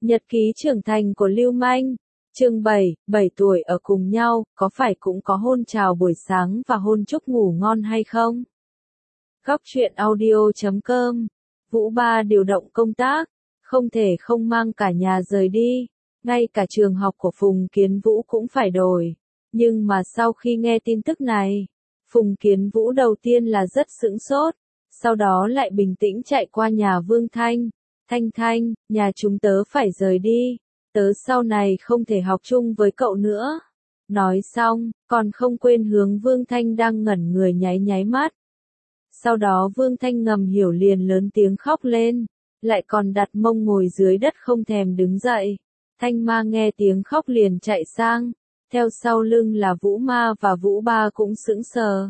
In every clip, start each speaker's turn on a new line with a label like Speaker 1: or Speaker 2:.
Speaker 1: Nhật ký trưởng thành của Lưu Manh. Chương 7, 7 tuổi ở cùng nhau, có phải cũng có hôn chào buổi sáng và hôn chúc ngủ ngon hay không? Góc truyện audio.com. Vũ Ba điều động công tác, không thể không mang cả nhà rời đi, ngay cả trường học của Phùng Kiến Vũ cũng phải đổi. Nhưng mà sau khi nghe tin tức này, Phùng Kiến Vũ đầu tiên là rất sửng sốt, sau đó lại bình tĩnh chạy qua nhà Vương Thanh. Thanh, nhà chúng tớ phải rời đi, tớ sau này không thể học chung với cậu nữa. Nói xong, còn không quên hướng Vương Thanh đang ngẩn người nháy mắt. Sau đó Vương Thanh ngầm hiểu liền lớn tiếng khóc lên, lại còn đặt mông ngồi dưới đất không thèm đứng dậy. Thanh Ma nghe tiếng khóc liền chạy sang, theo sau lưng là Vũ Ma và Vũ Ba cũng sững sờ.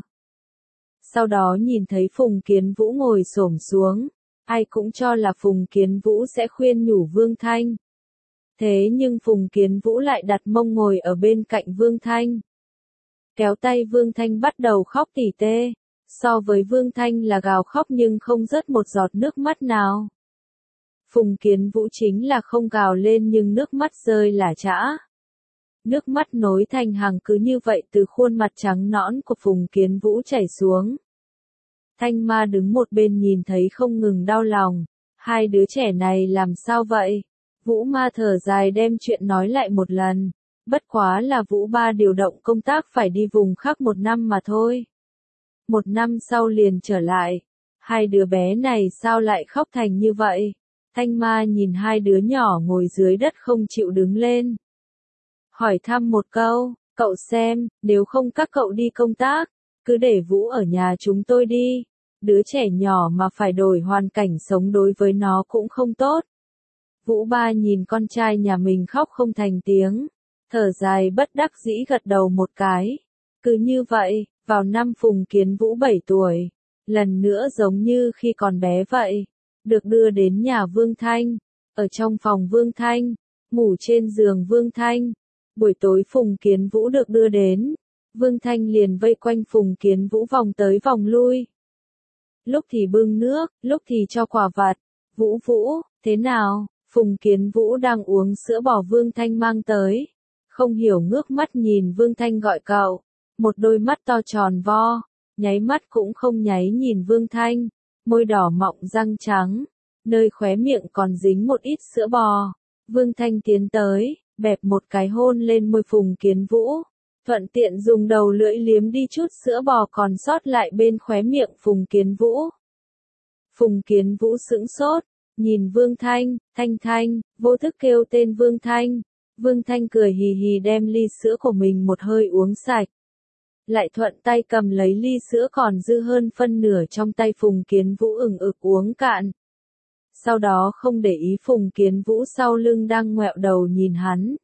Speaker 1: Sau đó nhìn thấy Phùng Kiến Vũ ngồi xổm xuống, ai cũng cho là Phùng Kiến Vũ sẽ khuyên nhủ Vương Thanh. Thế nhưng Phùng Kiến Vũ lại đặt mông ngồi ở bên cạnh Vương Thanh. Kéo tay Vương Thanh bắt đầu khóc tỉ tê, so với Vương Thanh là gào khóc nhưng không rớt một giọt nước mắt nào. Phùng Kiến Vũ chính là không gào lên nhưng nước mắt rơi lả chã. Nước mắt nối thành hàng cứ như vậy từ khuôn mặt trắng nõn của Phùng Kiến Vũ chảy xuống. Thanh Ma đứng một bên nhìn thấy không ngừng đau lòng, hai đứa trẻ này làm sao vậy? Vũ Ma thở dài đem chuyện nói lại một lần, bất quá là Vũ Ba điều động công tác phải đi vùng khác 1 năm mà thôi. 1 năm sau liền trở lại, hai đứa bé này sao lại khóc thành như vậy? Thanh Ma nhìn hai đứa nhỏ ngồi dưới đất không chịu đứng lên. Hỏi thăm một câu, cậu xem, nếu không các cậu đi công tác, cứ để Vũ ở nhà chúng tôi đi. Đứa trẻ nhỏ mà phải đổi hoàn cảnh sống đối với nó cũng không tốt. Vũ Ba nhìn con trai nhà mình khóc không thành tiếng, thở dài bất đắc dĩ gật đầu một cái. Cứ như vậy, vào năm Phùng Kiến Vũ 7 tuổi, lần nữa giống như khi còn bé vậy, được đưa đến nhà Vương Thanh, ở trong phòng Vương Thanh, ngủ trên giường Vương Thanh. Buổi tối Phùng Kiến Vũ được đưa đến, Vương Thanh liền vây quanh Phùng Kiến Vũ vòng tới vòng lui. Lúc thì bưng nước, lúc thì cho quà vặt. Vũ, thế nào? Phùng Kiến Vũ đang uống sữa bò Vương Thanh mang tới. Không hiểu ngước mắt nhìn Vương Thanh gọi cậu. Một đôi mắt to tròn vo, nháy mắt cũng không nháy nhìn Vương Thanh. Môi đỏ mọng răng trắng, nơi khóe miệng còn dính một ít sữa bò. Vương Thanh tiến tới, bẹp một cái hôn lên môi Phùng Kiến Vũ. Thuận tiện dùng đầu lưỡi liếm đi chút sữa bò còn sót lại bên khóe miệng Phùng Kiến Vũ. Phùng Kiến Vũ sững sốt, nhìn Vương Thanh, Thanh, vô thức kêu tên Vương Thanh. Vương Thanh cười hì hì đem ly sữa của mình một hơi uống sạch. Lại thuận tay cầm lấy ly sữa còn dư hơn phân nửa trong tay Phùng Kiến Vũ ừng ực uống cạn. Sau đó không để ý Phùng Kiến Vũ sau lưng đang ngoẹo đầu nhìn hắn.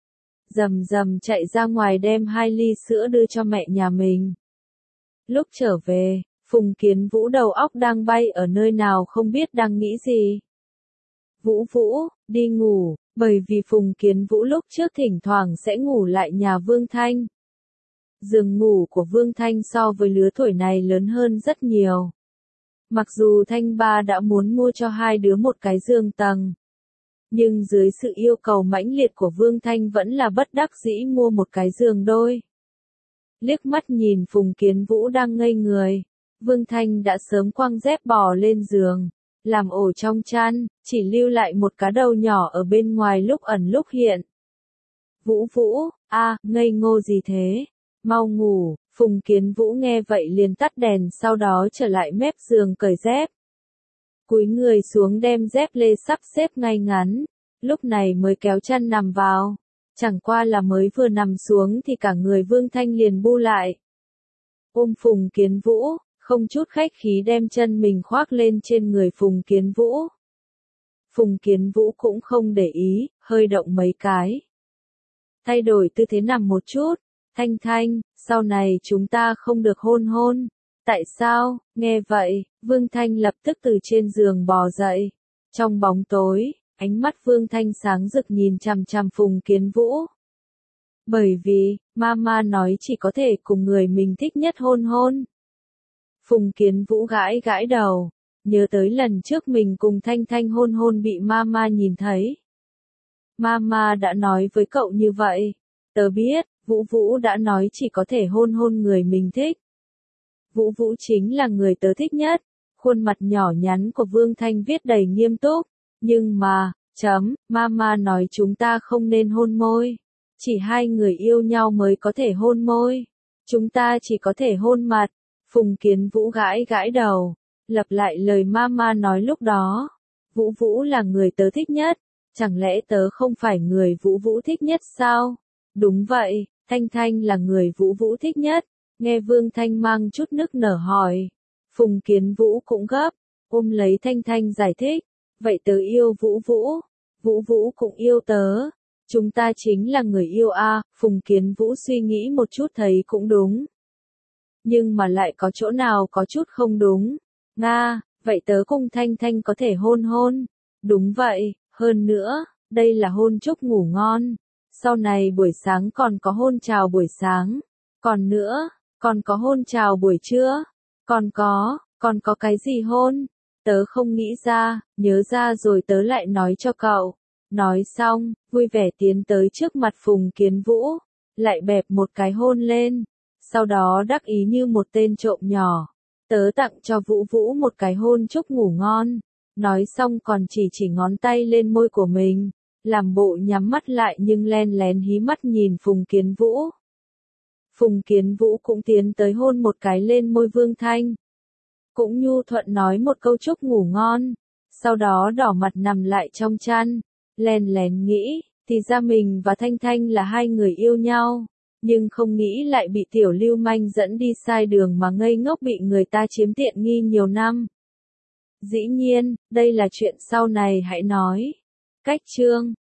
Speaker 1: Rầm chạy ra ngoài đem 2 ly sữa đưa cho mẹ nhà mình. Lúc trở về, Phùng Kiến Vũ đầu óc đang bay ở nơi nào không biết đang nghĩ gì. Vũ, đi ngủ, bởi vì Phùng Kiến Vũ lúc trước thỉnh thoảng sẽ ngủ lại nhà Vương Thanh. Giường ngủ của Vương Thanh so với lứa tuổi này lớn hơn rất nhiều. Mặc dù Thanh Ba đã muốn mua cho hai đứa một cái giường tầng, nhưng dưới sự yêu cầu mãnh liệt của Vương Thanh vẫn là bất đắc dĩ mua một cái giường đôi. Liếc mắt nhìn Phùng Kiến Vũ đang ngây người, Vương Thanh đã sớm quăng dép bò lên giường, làm ổ trong chăn, chỉ lưu lại một cá đầu nhỏ ở bên ngoài lúc ẩn lúc hiện. Vũ, ngây ngô gì thế? Mau ngủ. Phùng Kiến Vũ nghe vậy liền tắt đèn sau đó trở lại mép giường cởi dép. Cúi người xuống đem dép lê sắp xếp ngay ngắn, lúc này mới kéo chăn nằm vào. Chẳng qua là mới vừa nằm xuống thì cả người Vương Thanh liền bu lại. Ôm Phùng Kiến Vũ, không chút khách khí đem chân mình khoác lên trên người Phùng Kiến Vũ. Phùng Kiến Vũ cũng không để ý, hơi động mấy cái. Thay đổi tư thế nằm một chút. Thanh, sau này chúng ta không được hôn. Tại sao? Nghe vậy, Vương Thanh lập tức từ trên giường bò dậy. Trong bóng tối, ánh mắt Vương Thanh sáng rực nhìn chằm chằm Phùng Kiến Vũ. Bởi vì, Mama nói chỉ có thể cùng người mình thích nhất hôn. Phùng Kiến Vũ gãi đầu, nhớ tới lần trước mình cùng Thanh hôn bị Mama nhìn thấy. Mama đã nói với cậu như vậy. Tớ biết, Vũ Vũ đã nói chỉ có thể hôn hôn người mình thích. Vũ Vũ chính là người tớ thích nhất. Khuôn mặt nhỏ nhắn của Vương Thanh viết đầy nghiêm túc. Nhưng mà, Mama nói chúng ta không nên hôn môi. Chỉ hai người yêu nhau mới có thể hôn môi. Chúng ta chỉ có thể hôn mặt. Phùng Kiến Vũ gãi gãi đầu. Lặp lại lời Mama nói lúc đó. Vũ Vũ là người tớ thích nhất. Chẳng lẽ tớ không phải người Vũ Vũ thích nhất sao? Đúng vậy, Thanh Thanh là người Vũ Vũ thích nhất. Nghe Vương Thanh mang chút nức nở hỏi. Phùng Kiến Vũ cũng gấp, ôm lấy Thanh Thanh giải thích. Vậy tớ yêu Vũ Vũ. Vũ Vũ cũng yêu tớ. Chúng ta chính là người yêu a. Phùng Kiến Vũ suy nghĩ một chút thấy cũng đúng. Nhưng mà lại có chỗ nào có chút không đúng. Nga, vậy tớ cùng Thanh Thanh có thể hôn hôn. Đúng vậy, hơn nữa, đây là hôn chúc ngủ ngon. Sau này buổi sáng còn có hôn chào buổi sáng. Còn nữa, còn có hôn chào buổi trưa. Còn có cái gì hôn? Tớ không nghĩ ra, nhớ ra rồi tớ lại nói cho cậu. Nói xong, vui vẻ tiến tới trước mặt Phùng Kiến Vũ, lại bẹp một cái hôn lên. Sau đó đắc ý như một tên trộm nhỏ. Tớ tặng cho Vũ Vũ một cái hôn chúc ngủ ngon. Nói xong còn chỉ ngón tay lên môi của mình. Làm bộ nhắm mắt lại nhưng len lén hí mắt nhìn Phùng Kiến Vũ. Phùng Kiến Vũ cũng tiến tới hôn một cái lên môi Vương Thanh. Cũng nhu thuận nói một câu chúc ngủ ngon. Sau đó đỏ mặt nằm lại trong chăn. Len lén nghĩ, thì ra mình và Thanh Thanh là hai người yêu nhau. Nhưng không nghĩ lại bị tiểu lưu manh dẫn đi sai đường mà ngây ngốc bị người ta chiếm tiện nghi nhiều năm. Dĩ nhiên, đây là chuyện sau này hãy nói. Cách chương